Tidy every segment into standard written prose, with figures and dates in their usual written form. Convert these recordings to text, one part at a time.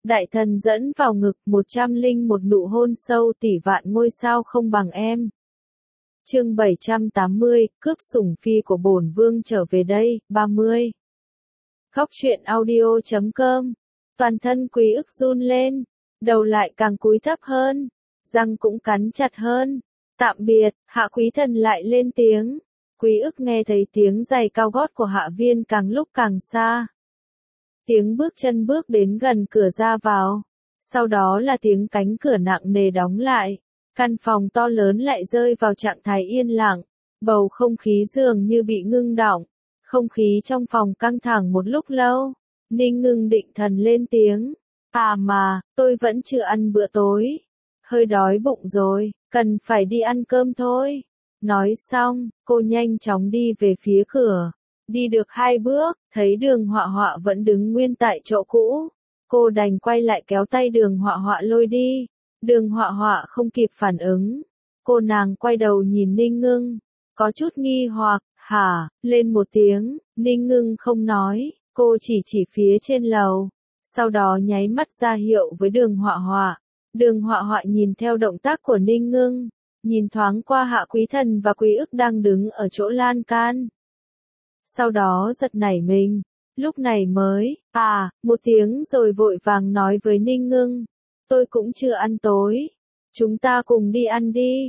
Đại thần dẫn vào ngực 101 nụ hôn sâu tỷ vạn ngôi sao không bằng em. Chương 780, cướp sủng phi của bổn vương trở về đây, 30. Khóc chuyện audio.com. Toàn thân Quý Ức run lên, đầu lại càng cúi thấp hơn, răng cũng cắn chặt hơn. Tạm biệt, Hạ Quý Thần lại lên tiếng. Quý Ức nghe thấy tiếng giày cao gót của Hạ Viên càng lúc càng xa. Tiếng bước chân bước đến gần cửa ra vào. Sau đó là tiếng cánh cửa nặng nề đóng lại. Căn phòng to lớn lại rơi vào trạng thái yên lặng. Bầu không khí dường như bị ngưng đọng. Không khí trong phòng căng thẳng một lúc lâu. Ninh Ngưng định thần lên tiếng. À mà, tôi vẫn chưa ăn bữa tối. Hơi đói bụng rồi, cần phải đi ăn cơm thôi. Nói xong, cô nhanh chóng đi về phía cửa. Đi được 2 bước, thấy Đường Họa Họa vẫn đứng nguyên tại chỗ cũ. Cô đành quay lại kéo tay Đường Họa Họa lôi đi. Đường Họa Họa không kịp phản ứng. Cô nàng quay đầu nhìn Ninh Ngưng. Có chút nghi hoặc, hả, lên một tiếng. Ninh Ngưng không nói, cô chỉ phía trên lầu. Sau đó nháy mắt ra hiệu với Đường Họa Họa. Đường Họa Họa nhìn theo động tác của Ninh Ngưng. Nhìn thoáng qua Hạ Quý Thần và Quý Ức đang đứng ở chỗ lan can. Sau đó giật nảy mình, lúc này mới, một tiếng rồi vội vàng nói với Ninh Ngưng. Tôi cũng chưa ăn tối. Chúng ta cùng đi ăn đi.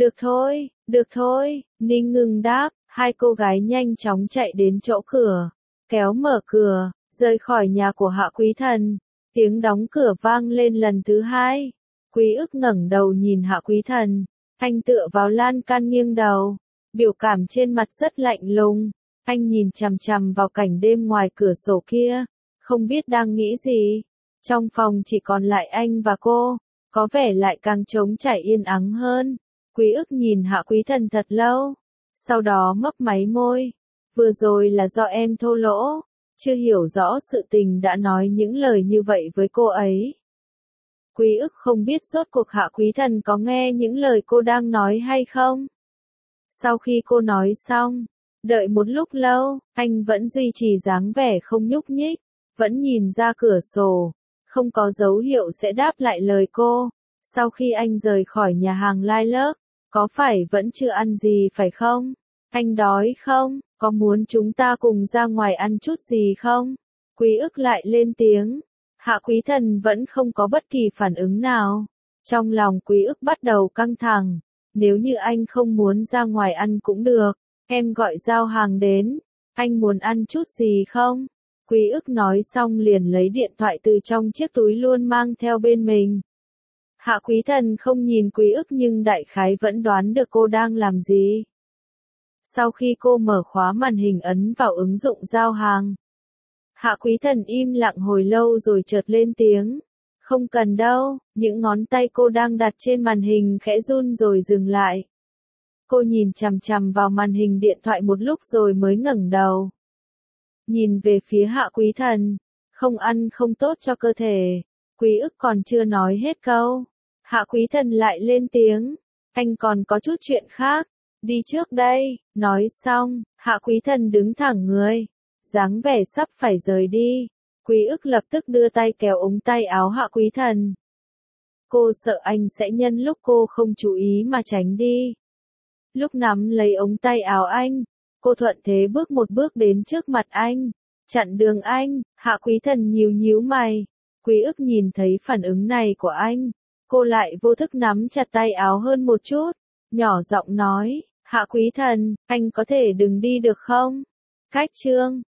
Được thôi, Ninh Ngưng đáp, hai cô gái nhanh chóng chạy đến chỗ cửa, kéo mở cửa, rời khỏi nhà của Hạ Quý Thần. Tiếng đóng cửa vang lên lần thứ 2. Quý Ức ngẩng đầu nhìn Hạ Quý Thần. Anh tựa vào lan can nghiêng đầu, biểu cảm trên mặt rất lạnh lùng. Anh nhìn chằm chằm vào cảnh đêm ngoài cửa sổ kia, không biết đang nghĩ gì. Trong phòng chỉ còn lại anh và cô, có vẻ lại càng trống trải yên ắng hơn. Quý Ức nhìn Hạ Quý Thần thật lâu, sau đó mấp máy môi. Vừa rồi là do em thô lỗ, chưa hiểu rõ sự tình đã nói những lời như vậy với cô ấy. Quý Ức không biết rốt cuộc Hạ Quý Thần có nghe những lời cô đang nói hay không. Sau khi cô nói xong, đợi một lúc lâu, anh vẫn duy trì dáng vẻ không nhúc nhích, vẫn nhìn ra cửa sổ, không có dấu hiệu sẽ đáp lại lời cô. Sau khi anh rời khỏi nhà hàng Lai Lức, có phải vẫn chưa ăn gì phải không? Anh đói không? Có muốn chúng ta cùng ra ngoài ăn chút gì không? Quý Ức lại lên tiếng. Hạ Quý Thần vẫn không có bất kỳ phản ứng nào. Trong lòng Quý Ức bắt đầu căng thẳng. Nếu như anh không muốn ra ngoài ăn cũng được, em gọi giao hàng đến. Anh muốn ăn chút gì không? Quý Ức nói xong liền lấy điện thoại từ trong chiếc túi luôn mang theo bên mình. Hạ Quý Thần không nhìn Quý Ức nhưng đại khái vẫn đoán được cô đang làm gì. Sau khi cô mở khóa màn hình ấn vào ứng dụng giao hàng, Hạ Quý Thần im lặng hồi lâu rồi chợt lên tiếng. Không cần đâu, những ngón tay cô đang đặt trên màn hình khẽ run rồi dừng lại. Cô nhìn chằm chằm vào màn hình điện thoại một lúc rồi mới ngẩng đầu. Nhìn về phía Hạ Quý Thần. Không ăn không tốt cho cơ thể. Quý Ức còn chưa nói hết câu. Hạ Quý Thần lại lên tiếng. Anh còn có chút chuyện khác. Đi trước đây. Nói xong, Hạ Quý Thần đứng thẳng người, dáng vẻ sắp phải rời đi. Quý Ức lập tức đưa tay kéo ống tay áo Hạ Quý Thần. Cô sợ anh sẽ nhân lúc cô không chú ý mà tránh đi. Lúc nắm lấy ống tay áo anh, cô thuận thế bước một bước đến trước mặt anh, chặn đường anh. Hạ Quý Thần nhíu mày. Quý Ức nhìn thấy phản ứng này của anh, cô lại vô thức nắm chặt tay áo hơn một chút, nhỏ giọng nói, Hạ Quý Thần, anh có thể đừng đi được không? Cách chương